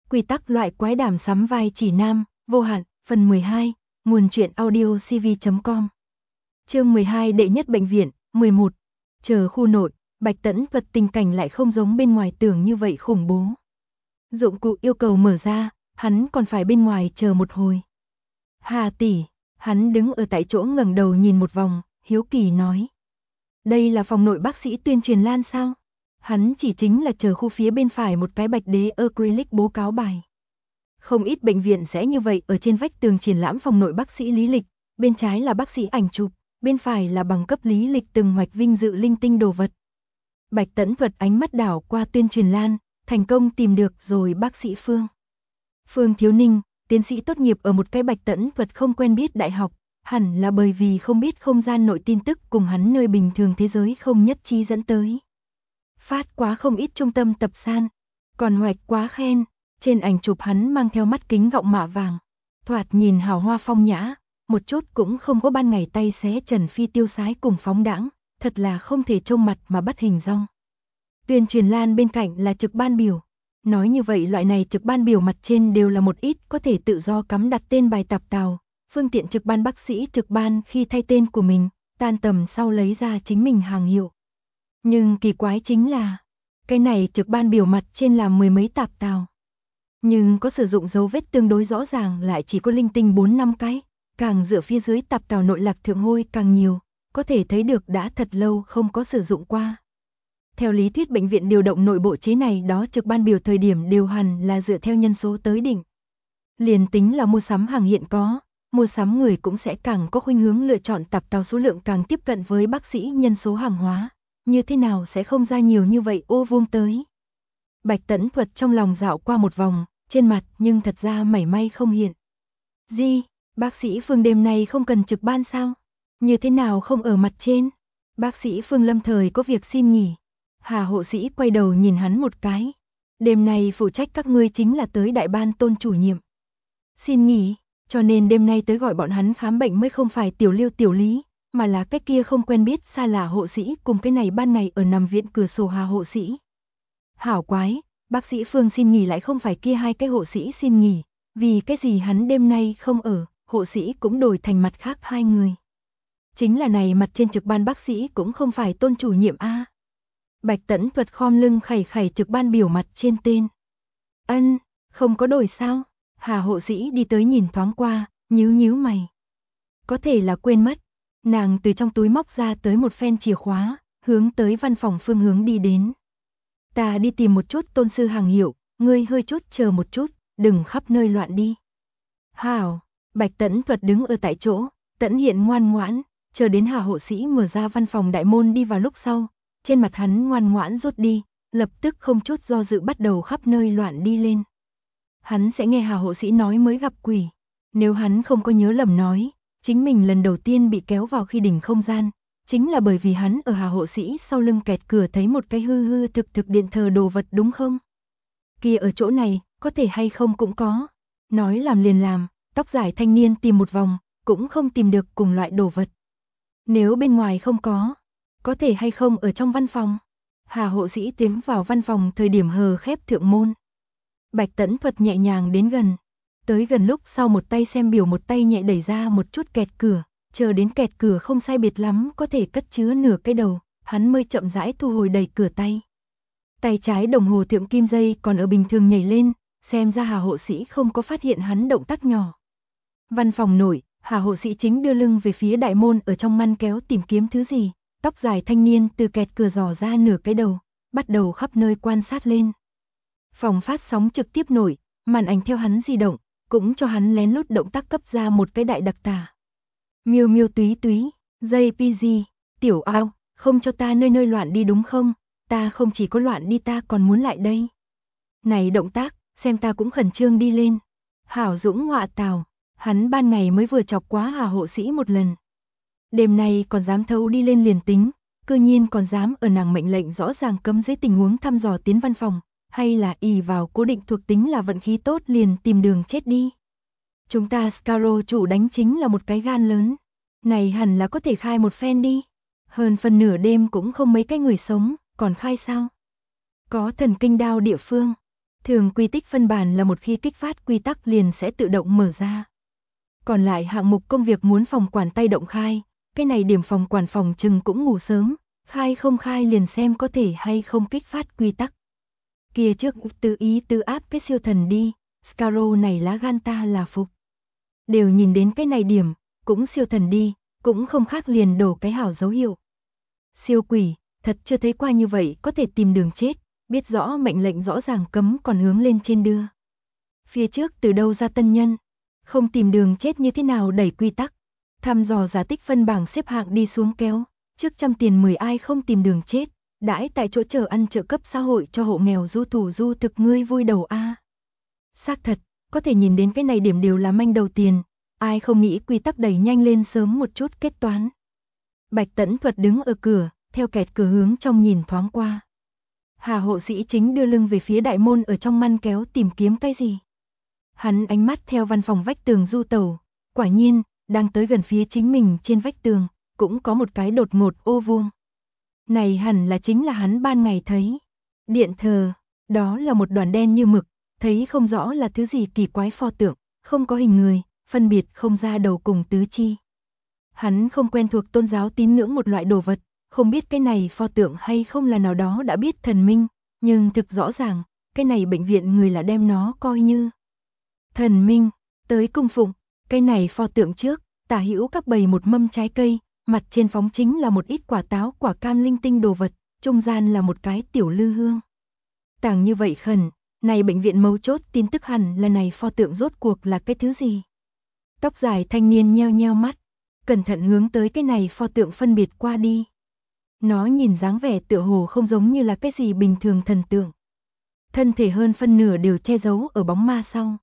Quy tắc loại quái đàm sắm vai chỉ nam, vô hạn, phần 12, nguồn truyện audio cv.com. Chương 12 đệ nhất bệnh viện, 11. Chờ khu nội, Bạch Tẫn Thuật tình cảnh lại không giống bên ngoài tưởng như vậy khủng bố. Dụng cụ yêu cầu mở ra, hắn còn phải bên ngoài chờ một hồi. Hà tỷ, hắn đứng ở tại chỗ ngẩng đầu nhìn một vòng, hiếu kỳ nói. Đây là phòng nội bác sĩ tuyên truyền lan sao? Hắn chỉ chính là chờ khu phía bên phải một cái bạch đế acrylic bố cáo bài. Không ít bệnh viện sẽ như vậy, ở trên vách tường triển lãm phòng nội bác sĩ lý lịch, bên trái là bác sĩ ảnh chụp, bên phải là bằng cấp lý lịch từng hoạch vinh dự linh tinh đồ vật. Bạch Tẫn Thuật ánh mắt đảo qua tuyên truyền lan, thành công tìm được rồi bác sĩ Phương. Phương Thiếu Ninh, tiến sĩ tốt nghiệp ở một cái Bạch Tẫn Thuật không quen biết đại học, hẳn là bởi vì không biết không gian nội tin tức cùng hắn nơi bình thường thế giới không nhất trí dẫn tới. Phát quá không ít trung tâm tập san, còn hoạch quá khen, trên ảnh chụp hắn mang theo mắt kính gọng mạ vàng, thoạt nhìn hào hoa phong nhã, một chút cũng không có ban ngày tay xé Trần Phi tiêu sái cùng phóng đãng, thật là không thể trông mặt mà bắt hình dong. Tuyên truyền lan bên cạnh là trực ban biểu. Nói như vậy loại này trực ban biểu mặt trên đều là một ít có thể tự do cắm đặt tên bài tạp tào, phương tiện trực ban bác sĩ trực ban khi thay tên của mình, tan tầm sau lấy ra chính mình hàng hiệu. Nhưng kỳ quái chính là, cái này trực ban biểu mặt trên là mười mấy tạp tào. Nhưng có sử dụng dấu vết tương đối rõ ràng lại chỉ có linh tinh 4-5 cái, càng dựa phía dưới tạp tào nội lạc thượng hôi càng nhiều, có thể thấy được đã thật lâu không có sử dụng qua. Theo lý thuyết bệnh viện điều động nội bộ chế này đó trực ban biểu thời điểm đều hẳn là dựa theo nhân số tới định. Liền tính là mua sắm hàng hiện có, mua sắm người cũng sẽ càng có khuynh hướng lựa chọn tạp tào số lượng càng tiếp cận với bác sĩ nhân số hàng hóa, như thế nào sẽ không ra nhiều như vậy ô vuông tới. Bạch Tẫn Thuật trong lòng dạo qua một vòng, trên mặt nhưng thật ra mảy may không hiện. Gì, bác sĩ Phương đêm nay không cần trực ban sao? Như thế nào không ở mặt trên? Bác sĩ Phương lâm thời có việc xin nghỉ. Hà hộ sĩ quay đầu nhìn hắn một cái. Đêm nay phụ trách các ngươi chính là tới đại ban Tôn chủ nhiệm. Xin nghỉ, cho nên đêm nay tới gọi bọn hắn khám bệnh mới không phải tiểu Liêu tiểu Lý, mà là cái kia không quen biết xa lạ hộ sĩ cùng cái này ban ngày ở nằm viện cửa sổ Hà hộ sĩ. Hảo quái, bác sĩ Phương xin nghỉ lại không phải kia hai cái hộ sĩ xin nghỉ, vì cái gì hắn đêm nay không ở, hộ sĩ cũng đổi thành mặt khác hai người. Chính là này mặt trên trực ban bác sĩ cũng không phải Tôn chủ nhiệm a. Bạch Tẫn Thuật khom lưng khẩy khẩy trực ban biểu mặt trên tên. Ân, không có đổi sao? Hà hộ sĩ đi tới nhìn thoáng qua, nhíu nhíu mày. Có thể là quên mất. Nàng từ trong túi móc ra tới một phen chìa khóa, hướng tới văn phòng phương hướng đi đến. Ta đi tìm một chút Tôn sư hàng hiệu, ngươi hơi chút chờ một chút, đừng khắp nơi loạn đi. Hảo, Bạch Tẫn Thuật đứng ở tại chỗ, Tẫn Hiện ngoan ngoãn, chờ đến Hà hộ sĩ mở ra văn phòng đại môn đi vào lúc sau, trên mặt hắn ngoan ngoãn rút đi, lập tức không chút do dự bắt đầu khắp nơi loạn đi lên. Hắn sẽ nghe Hà hộ sĩ nói mới gặp quỷ, nếu hắn không có nhớ lầm nói, chính mình lần đầu tiên bị kéo vào khi đỉnh không gian, chính là bởi vì hắn ở Hà hộ sĩ sau lưng kẹt cửa thấy một cái hư hư thực thực điện thờ đồ vật đúng không? Kia ở chỗ này, có thể hay không cũng có. Nói làm liền làm, tóc dài thanh niên tìm một vòng, cũng không tìm được cùng loại đồ vật. Nếu bên ngoài không có thể hay không ở trong văn phòng? Hà hộ sĩ tiến vào văn phòng thời điểm hờ khép thượng môn. Bạch Tẫn Thuật nhẹ nhàng đến gần. Tới gần lúc sau một tay xem biểu một tay nhẹ đẩy ra một chút kẹt cửa, chờ đến kẹt cửa không sai biệt lắm có thể cất chứa nửa cái đầu, hắn mới chậm rãi thu hồi đẩy cửa tay. Tay trái đồng hồ thượng kim dây còn ở bình thường nhảy lên, xem ra Hà hộ sĩ không có phát hiện hắn động tác nhỏ. Văn phòng nội, Hà hộ sĩ chính đưa lưng về phía đại môn ở trong ngăn kéo tìm kiếm thứ gì, tóc dài thanh niên từ kẹt cửa dò ra nửa cái đầu, bắt đầu khắp nơi quan sát lên. Phòng phát sóng trực tiếp nội, màn ảnh theo hắn di động, cũng cho hắn lén lút động tác cấp ra một cái đại đặc tả. Miêu miêu túy túy, JPG, tiểu ao, không cho ta nơi nơi loạn đi đúng không? Ta không chỉ có loạn đi ta còn muốn lại đây. Này động tác, xem ta cũng khẩn trương đi lên. Hảo Dũng họa tào, hắn ban ngày mới vừa chọc quá Hà hộ sĩ một lần. Đêm nay còn dám thấu đi lên liền tính, cư nhiên còn dám ở nàng mệnh lệnh rõ ràng cấm dưới tình huống thăm dò tiến văn phòng, hay là ỷ vào cố định thuộc tính là vận khí tốt liền tìm đường chết đi. Chúng ta Scarrow chủ đánh chính là một cái gan lớn, này hẳn là có thể khai một phen đi. Hơn phần nửa đêm cũng không mấy cái người sống, còn khai sao? Có thần kinh đao địa phương, Thường quy tích phân bản là một khi kích phát quy tắc liền sẽ tự động mở ra. Còn lại hạng mục công việc muốn phòng quản tay động khai, cái này điểm phòng quản phòng chừng cũng ngủ sớm, khai không khai liền xem có thể hay không kích phát quy tắc. Kia trước tự ý tự áp cái siêu thần đi, Scarrow này lá gan ta là phục. Đều nhìn đến cái này điểm, cũng siêu thần đi, cũng không khác liền đổ cái hảo dấu hiệu. Siêu quỷ, thật chưa thấy qua như vậy có thể tìm đường chết, biết rõ mệnh lệnh rõ ràng cấm còn hướng lên trên đưa. Phía trước từ đâu ra tân nhân, không tìm đường chết như thế nào đẩy quy tắc, thăm dò giá tích phân bảng xếp hạng đi xuống kéo, trước 100 tiền 10 ai không tìm đường chết, đãi tại chỗ chờ ăn trợ cấp xã hội cho hộ nghèo du thủ du thực ngươi vui đầu a. Xác thật, có thể nhìn đến cái này điểm đều là manh đầu tiền, ai không nghĩ quy tắc đẩy nhanh lên sớm một chút kết toán. Bạch Tẫn Thuật đứng ở cửa, theo kẹt cửa hướng trong nhìn thoáng qua. Hà hộ sĩ chính đưa lưng về phía đại môn ở trong ngăn kéo tìm kiếm cái gì. Hắn ánh mắt theo văn phòng vách tường du tẩu, quả nhiên, đang tới gần phía chính mình trên vách tường, cũng có một cái đột ngột ô vuông. Này hẳn là chính là hắn ban ngày thấy. Điện thờ, đó là một đoàn đen như mực, thấy không rõ là thứ gì kỳ quái pho tượng, không có hình người, phân biệt không ra đầu cùng tứ chi. Hắn không quen thuộc tôn giáo tín ngưỡng một loại đồ vật, không biết cái này pho tượng hay không là nào đó đã biết thần minh, nhưng thực rõ ràng, cái này bệnh viện người là đem nó coi như thần minh, tới cung phụng, cái này pho tượng trước, tả hữu các bầy một mâm trái cây, mặt trên phóng chính là một ít quả táo quả cam linh tinh đồ vật, trung gian là một cái tiểu lư hương. Tàng như vậy khẩn, này bệnh viện mấu chốt tin tức hẳn là này pho tượng rốt cuộc là cái thứ gì. Tóc dài thanh niên nheo nheo mắt, cẩn thận hướng tới cái này pho tượng phân biệt qua đi. Nó nhìn dáng vẻ tựa hồ không giống như là cái gì bình thường thần tượng. Thân thể hơn phân nửa đều che giấu ở bóng ma sau.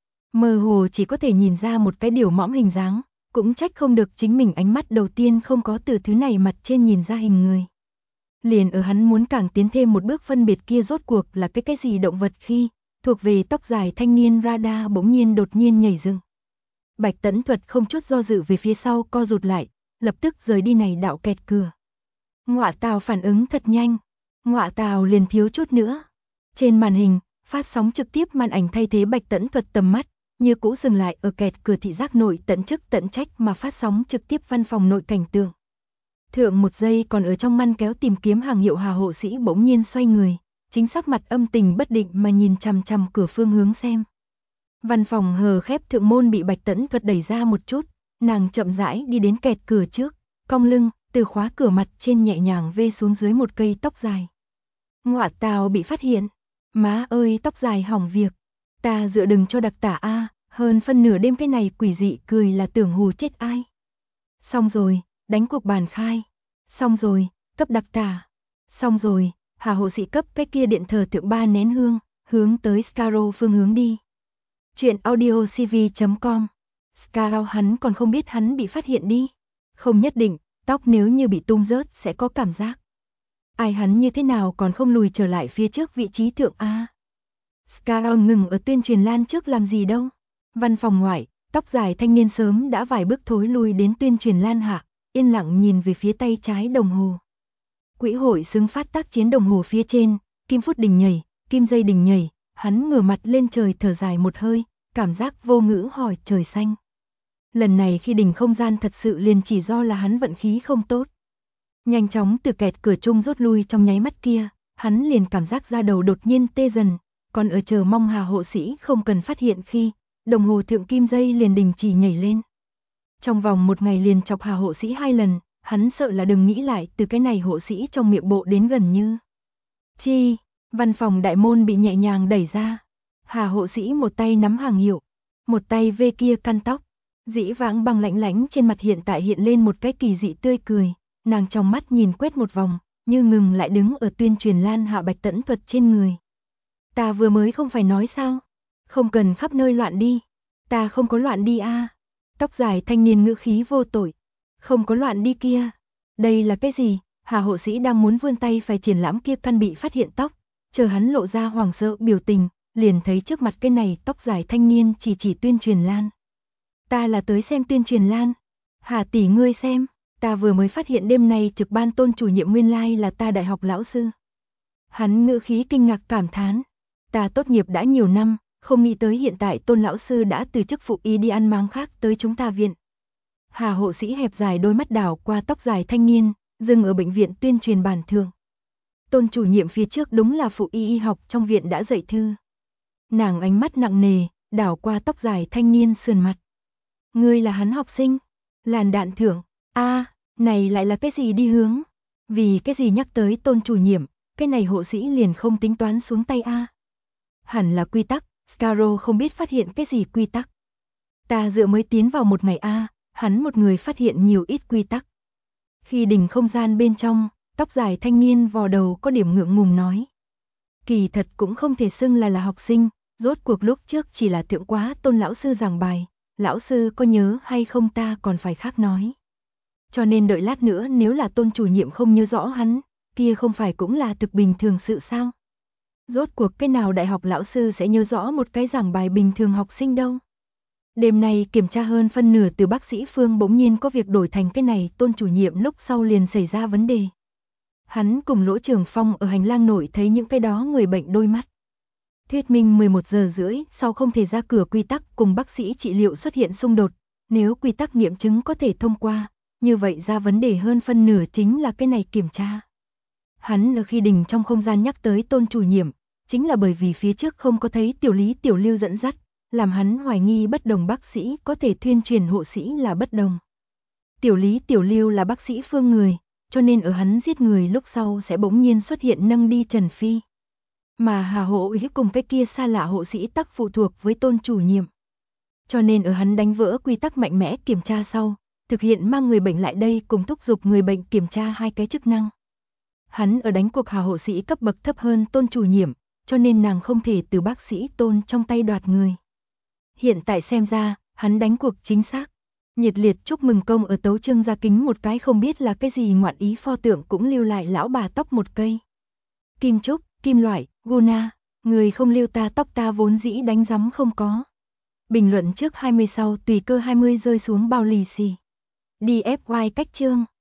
Mơ hồ chỉ có thể nhìn ra một cái điều mõm hình dáng, cũng trách không được chính mình ánh mắt đầu tiên không có từ thứ này mặt trên nhìn ra hình người. Liền ở hắn muốn càng tiến thêm một bước phân biệt kia rốt cuộc là cái gì động vật khi, thuộc về tóc dài thanh niên radar bỗng nhiên đột nhiên nhảy dựng. Bạch Tẫn Thuật không chút do dự về phía sau co rụt lại, lập tức rời đi này đạo kẹt cửa. Ngọa Tào phản ứng thật nhanh, Ngọa Tào liền thiếu chút nữa. Trên màn hình, phát sóng trực tiếp màn ảnh thay thế Bạch Tẫn Thuật tầm mắt, như cũ dừng lại ở kẹt cửa thị giác nội tận chức tận trách mà phát sóng trực tiếp văn phòng nội cảnh tượng. Thượng một giây còn ở trong ngăn kéo tìm kiếm hàng hiệu Hà hộ sĩ bỗng nhiên xoay người, chính xác mặt âm tình bất định mà nhìn chằm chằm cửa phương hướng xem. Văn phòng hờ khép thượng môn bị Bạch Tẫn Thuật đẩy ra một chút, nàng chậm rãi đi đến kẹt cửa trước, cong lưng, từ khóa cửa mặt trên nhẹ nhàng vê xuống dưới một cây tóc dài. Ngọa Tào bị phát hiện, má ơi tóc dài hỏng việc, ta dựa đừng cho đặc tả a, hơn phân nửa đêm cái này quỷ dị cười là tưởng hù chết ai. Xong rồi, đánh cuộc bàn khai, xong rồi, cấp đặc tả, xong rồi, Hà hộ sĩ cấp cái kia điện thờ thượng 3 nén hương, hướng tới Scarrow phương hướng đi. Chuyện audio cv.com. Scarrow hắn còn không biết hắn bị phát hiện đi. Không nhất định, tóc nếu như bị tung rớt sẽ có cảm giác. Ai hắn như thế nào còn không lùi trở lại phía trước vị trí thượng A. Scarrow ngừng ở tuyên truyền lan trước làm gì đâu. Văn phòng ngoại, tóc dài thanh niên sớm đã vài bước thối lui đến tuyên truyền lan hạ, yên lặng nhìn về phía tay trái đồng hồ. Quỹ hội xứng phát tác chiến đồng hồ phía trên, kim phút đình nhảy, kim dây đình nhảy, hắn ngửa mặt lên trời thở dài một hơi, cảm giác vô ngữ hỏi trời xanh. Lần này khi đỉnh không gian thật sự liền chỉ do là hắn vận khí không tốt. Nhanh chóng từ kẹt cửa chung rút lui trong nháy mắt kia, hắn liền cảm giác da đầu đột nhiên tê dần, còn ở chờ mong Hà hộ sĩ không cần phát hiện khi, đồng hồ thượng kim dây liền đình chỉ nhảy lên. Trong vòng một ngày liền chọc Hà hộ sĩ 2 lần, hắn sợ là đừng nghĩ lại từ cái này hộ sĩ trong miệng bộ đến gần như. Chi, văn phòng đại môn bị nhẹ nhàng đẩy ra. Hà hộ sĩ một tay nắm hàng hiệu, một tay vê kia căn tóc. Dĩ vãng bằng lãnh lánh trên mặt hiện tại hiện lên một cái kỳ dị tươi cười, nàng trong mắt nhìn quét một vòng, như ngừng lại đứng ở tuyên truyền lan hạ Bạch Tẫn Thuật trên người. Ta vừa mới không phải nói sao? Không cần khắp nơi loạn đi. Ta không có loạn đi a. Tóc dài thanh niên ngữ khí vô tội. Không có loạn đi kia. Đây là cái gì? Hà hộ sĩ đang muốn vươn tay phải triển lãm kia căn bị phát hiện tóc, chờ hắn lộ ra hoảng sợ biểu tình, liền thấy trước mặt cái này tóc dài thanh niên chỉ tuyên truyền lan. Ta là tới xem tuyên truyền lan. Hà tỷ ngươi xem, ta vừa mới phát hiện đêm nay trực ban tôn chủ nhiệm nguyên lai là ta đại học lão sư. Hắn ngữ khí kinh ngạc cảm thán. Ta tốt nghiệp đã nhiều năm, không nghĩ tới hiện tại Tôn lão sư đã từ chức phụ y đi ăn máng khác tới chúng ta viện. Hà hộ sĩ hẹp dài đôi mắt đảo qua tóc dài thanh niên, dừng ở bệnh viện tuyên truyền bản thường. Tôn chủ nhiệm phía trước đúng là phụ y học trong viện đã dạy thư. Nàng ánh mắt nặng nề, đảo qua tóc dài thanh niên sườn mặt. Ngươi là hắn học sinh? Làn đạn thưởng. Này lại là cái gì đi hướng? Vì cái gì nhắc tới Tôn chủ nhiệm, cái này hộ sĩ liền không tính toán xuống tay Hẳn là quy tắc, Scarrow không biết phát hiện cái gì quy tắc. Ta dựa mới tiến vào một ngày hắn một người phát hiện nhiều ít quy tắc. Khi đình không gian bên trong, tóc dài thanh niên vò đầu có điểm ngượng ngùng nói. Kỳ thật cũng không thể xưng là học sinh, rốt cuộc lúc trước chỉ là thượng quá Tôn lão sư giảng bài, lão sư có nhớ hay không ta còn phải khác nói. Cho nên đợi lát nữa nếu là Tôn chủ nhiệm không nhớ rõ hắn, kia không phải cũng là thực bình thường sự sao? Rốt cuộc cái nào đại học lão sư sẽ nhớ rõ một cái giảng bài bình thường học sinh đâu? Đêm nay kiểm tra hơn phân nửa từ bác sĩ Phương bỗng nhiên có việc đổi thành cái này Tôn chủ nhiệm lúc sau liền xảy ra vấn đề. Hắn cùng Lỗ Trường Phong ở hành lang nội thấy những cái đó người bệnh đôi mắt. Thuyết minh 11 giờ rưỡi sau không thể ra cửa quy tắc cùng bác sĩ trị liệu xuất hiện xung đột. Nếu quy tắc nghiệm chứng có thể thông qua, như vậy ra vấn đề hơn phân nửa chính là cái này kiểm tra. Hắn ở khi đình trong không gian nhắc tới Tôn chủ nhiệm, chính là bởi vì phía trước không có thấy Tiểu Lý Tiểu Lưu dẫn dắt, làm hắn hoài nghi bất đồng bác sĩ có thể thuyên truyền hộ sĩ là bất đồng. Tiểu Lý Tiểu Lưu là bác sĩ Phương người, cho nên ở hắn giết người lúc sau sẽ bỗng nhiên xuất hiện nâng đi Trần Phi. Mà Hà hộ ý cùng cái kia xa lạ hộ sĩ tắc phụ thuộc với Tôn chủ nhiệm. Cho nên ở hắn đánh vỡ quy tắc mạnh mẽ kiểm tra sau, thực hiện mang người bệnh lại đây cùng thúc giục người bệnh kiểm tra hai cái chức năng. Hắn ở đánh cuộc Hà hộ sĩ cấp bậc thấp hơn Tôn chủ nhiệm, cho nên nàng không thể từ bác sĩ Tôn trong tay đoạt người. Hiện tại xem ra, hắn đánh cuộc chính xác. Nhiệt liệt chúc mừng công ở tấu trương ra kính một cái không biết là cái gì ngoạn ý pho tượng cũng lưu lại lão bà tóc một cây. Kim trúc, kim loại, guna, người không lưu ta tóc ta vốn dĩ đánh rắm không có. Bình luận trước 20 sau tùy cơ 20 rơi xuống bao lì xì. DFY cách chương.